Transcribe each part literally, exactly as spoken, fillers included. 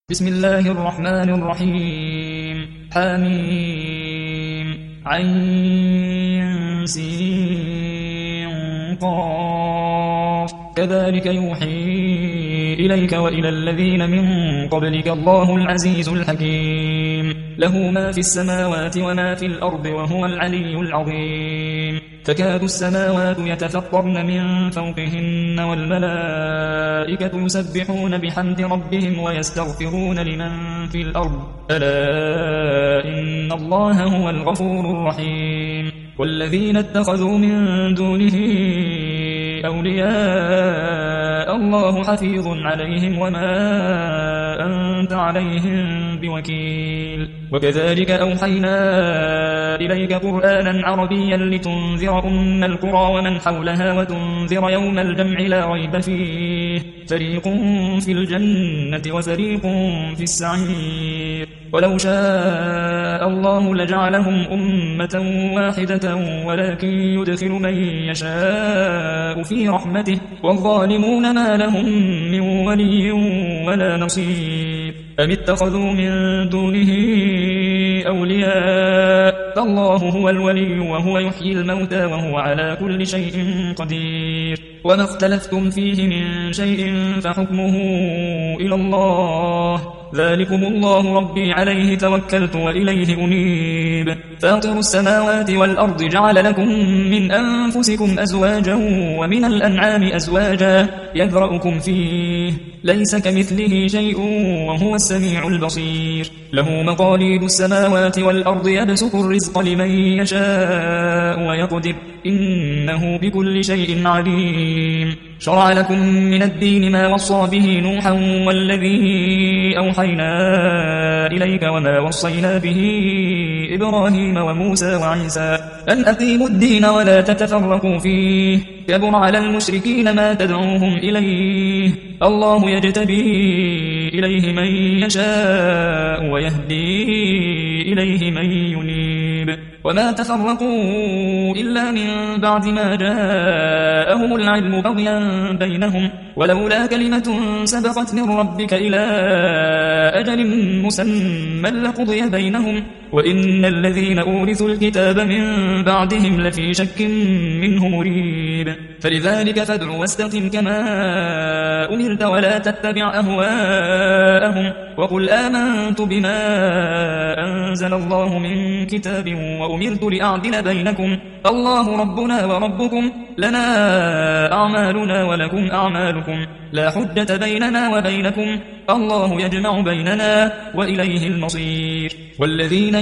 بسم الله الرحمن الرحيم حميم عين سين قاف كذلك يوحي إليك وإلى الذين من قبلك الله العزيز الحكيم له ما في السماوات وما في الأرض وهو العلي العظيم تكاد السماوات يتفطرن من فوقهن والملائكة يسبحون بحمد ربهم ويستغفرون لمن في الأرض ألا إن الله هو الغفور الرحيم والذين اتخذوا من دونه أولياء الله حفيظ عليهم وما أنت عليهم بوكيل وكذلك أوحينا إليك قرآنا عربيا لتنذر أم القرى ومن حولها وتنذر يوم الجمع لا ريب فيه فريق في الجنة وفريق في السعير ولو شاء الله لجعلهم أمة واحدة ولكن يدخل من يشاء في رحمته والظالمون ما لهم من ولي ولا نصير أم اتخذوا من دونه أولياء فالله هو الولي وهو يحيي الموتى وهو على كل شيء قدير وما اختلفتم فيه من شيء فحكمه إلى الله ذلكم الله ربي عليه توكلت وإليه أنيب فاطر السماوات والأرض جعل لكم من أنفسكم أزواجا ومن الأنعام أزواجا يذرأكم فيه ليس كمثله شيء وهو السميع البصير له مقاليد السماوات والأرض يبسط الرزق لمن يشاء ويقدر إنه بكل شيء عليم شرع لكم من الدين ما وصى به نوحا والذي أوحينا إليك وما وصينا به إبراهيم وموسى وعيسى أن أقيموا الدين ولا تتفرقوا فيه كبر على المشركين ما تدعوهم إليه الله يجتبي إليه من يشاء ويهدي إليه من ينيب وما تفرقوا إلا من بعد ما جاءهم العلم بغيا بينهم ولولا كلمة سبقت من ربك إلى أجل مسمى لقضي بينهم وإن الذين أورثوا الكتاب من بعدهم لفي شك منه مريب فلذلك فادع واستقم كما أمرت ولا تتبع أهواءهم وقل آمنت بما أنزل الله من كتاب وأمرت لأعدل بينكم الله ربنا وربكم لنا أعمالنا ولكم أعمالكم لا حجة بيننا وبينكم الله يجمع بيننا وإليه المصير والذين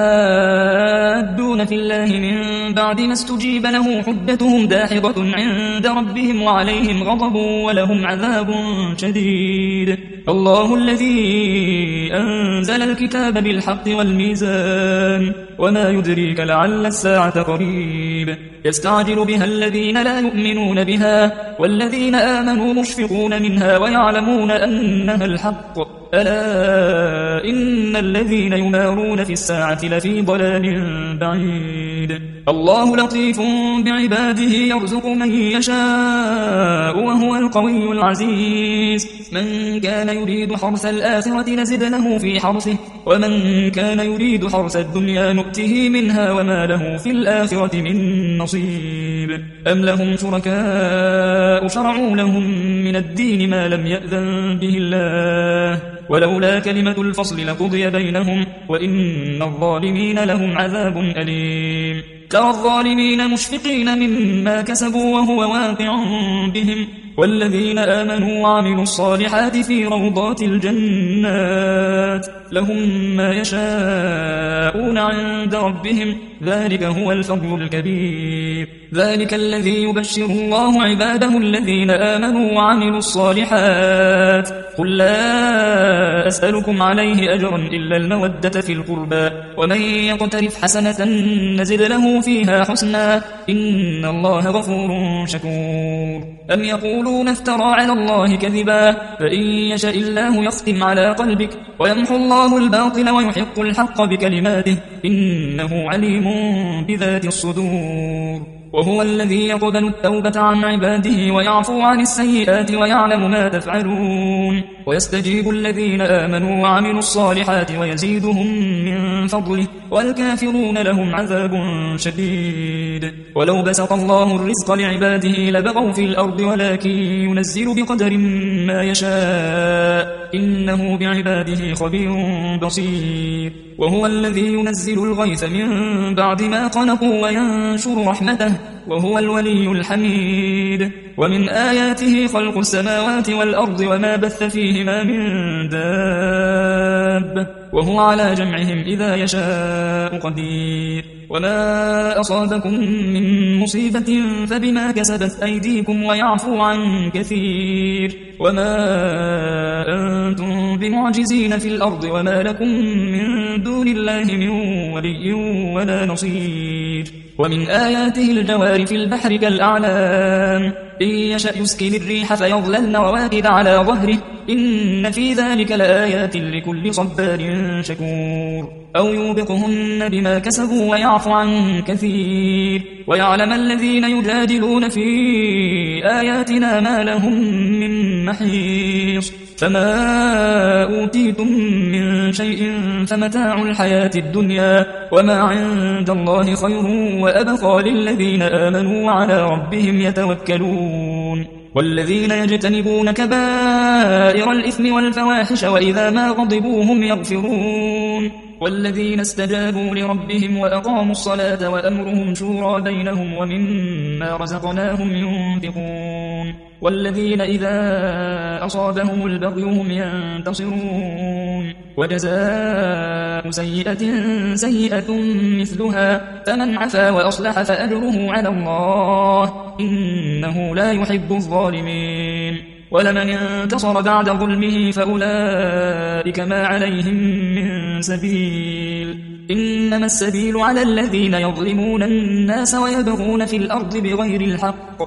يحادون في الله من بعد ما استجيب له حجتهم داحضة عند ربهم وعليهم غضب ولهم عذاب شديد الله الذي أنزل الكتاب بالحق والميزان وما يدريك لعل الساعة قريب يستعجل بها الذين لا يؤمنون بها والذين آمنوا مشفقون منها ويعلمون أنها الحق ألا إن الذين يمارون في الساعة لفي ضلال بعيد الله لطيف بعباده يرزق من يشاء وهو القوي العزيز من كان يريد حرث الآخرة نزد له في حرثه ومن كان يريد حرث الدنيا نؤته منها وما له في الآخرة من نصيب أم لهم شركاء شرعوا لهم من الدين ما لم يأذن به الله ولولا كلمة الفصل لقضي بينهم وإن الظالمين لهم عذاب أليم ترى الظالمين مشفقين مما كسبوا وهو واقع بهم والذين آمنوا وعملوا الصالحات في روضات الجنات لهم ما يشاءون عند ربهم ذلك هو الفضل الكبير ذلك الذي يبشر الله عباده الذين آمنوا وعملوا الصالحات قل لا أسألكم عليه أجرا إلا المودة في القربى ومن يقترف حسنة نزد له فيها حسنا إن الله غفور شكور أم يقولون افترى على الله كذبا فإن يشاء الله يختم على قلبك ويمحو الله الباطل ويحق الحق بكلماته إنه عليم بذات الصدور وهو الذي يقبل التوبة عن عباده ويعفو عن السيئات ويعلم ما تفعلون ويستجيب الذين آمنوا وعملوا الصالحات ويزيدهم من فضله والكافرون لهم عذاب شديد. ولو بسط الله الرزق لعباده لبغوا في الأرض ولكن ينزل بقدر ما يشاء إنه بعباده خبير بصير. وهو الذي ينزل الغيث من بعد ما قنطوا وينشر رحمته وهو الولي الحميد. ومن آياته خلق السماوات والأرض وما بث فيهما من داب وهو على جمعهم إذا يشاء قدير. وما أصابكم من مصيبة فبما كسبت أيديكم ويعفو عن كثير. وما أنتم بمعجزين في الأرض وما لكم من دون الله من ولي ولا نصير. ومن آياته الجوار في البحر كالأعلام إن يشأ يسكن الريح فيظللن رواكد على ظهره إن في ذلك لآيات لكل صبار شكور. أو يوبقهن بما كسبوا ويعفو عن كثير. ويعلم الذين يجادلون في آياتنا ما لهم من محيص. فما أوتيتم من شيء فمتاع الحياة الدنيا وما عند الله خير وأبقى للذين آمنوا وعلى ربهم يتوكلون. والذين يجتنبون كبائر الإثم والفواحش وإذا ما غضبوا هم يغفرون. والذين استجابوا لربهم وأقاموا الصلاة وأمرهم شورى بينهم ومما رزقناهم ينفقون. والذين إذا أصابهم البغي هم ينتصرون. وجزاء سيئة سيئة مثلها فمن عفا وأصلح فأجره على الله إنه لا يحب الظالمين. ولمن انتصر بعد ظلمه فأولئك ما عليهم من سبيل إنما السبيل على الذين يظلمون الناس ويبغون في الأرض بغير الحق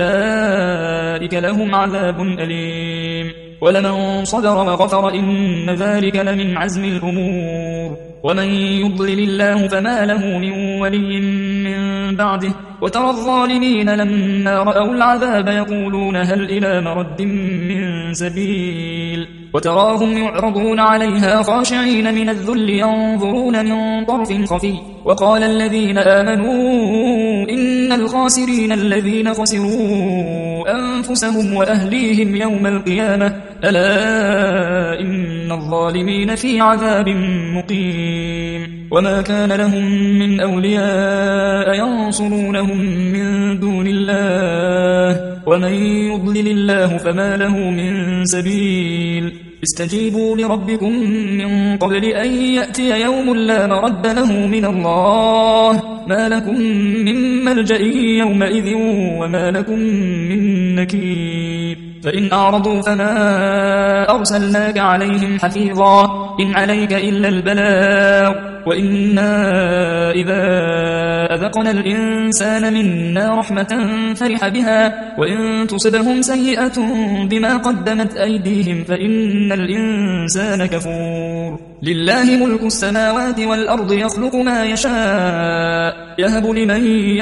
أولئك لهم عذاب أليم. ولمن صبر وغفر إن ذلك لمن عزم الأمور. ومن يضلل الله فما له من ولي من بعده وترى الظالمين لما رأوا العذاب يقولون هل إلى مرد من سبيل. وتراهم يعرضون عليها خاشعين من الذل ينظرون من طرف خفي. وقال الذين آمنوا إن الخاسرين الذين خسروا أنفسهم وأهليهم يوم القيامة ألا إن الظالمين في عذاب مقيم. وما كان لهم من أولياء ينصرونهم من دون الله ومن يضلل الله فما له من سبيل. استجيبوا لربكم من قبل أن يأتي يوم لا مرد له من الله ما لكم من ملجأ يومئذ وما لكم من نكير. فإن أعرضوا فما أرسلناك عليهم حفيظا إن عليك إلا البلاغ وإنا إذا أذقنا الإنسان منا رحمة فرح بها وإن تصبهم سيئة بما قدمت أيديهم فإن الإنسان كفور. لله ملك السماوات والأرض يخلق ما يشاء يهب لمن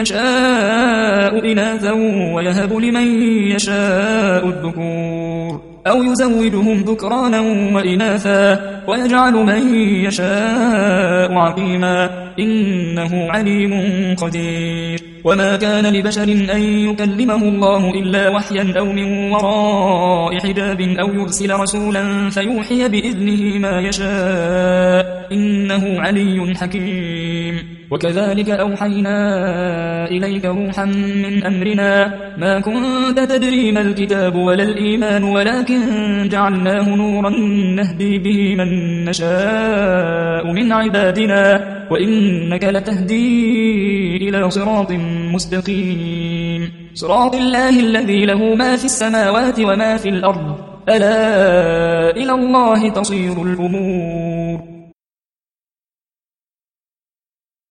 يشاء إناثا ويهب لمن يشاء الذكور أو يزوجهم ذكرانا وإناثا ويجعل من يشاء عقيما إنه عليم قدير. وما كان لبشر أن يكلمه الله إلا وحيا أو من وراء حجاب أو يرسل رسولا فيوحي بإذنه ما يشاء إنه علي حكيم. وكذلك أوحينا إليك روحا من أمرنا ما كنت تدري ما الكتاب ولا الإيمان ولكن جعلناه نورا نهدي به من نشاء من عبادنا وإنك لتهدي إلى صراط مستقيم. صراط الله الذي له ما في السماوات وما في الأرض ألا إلى الله تصير الأمور.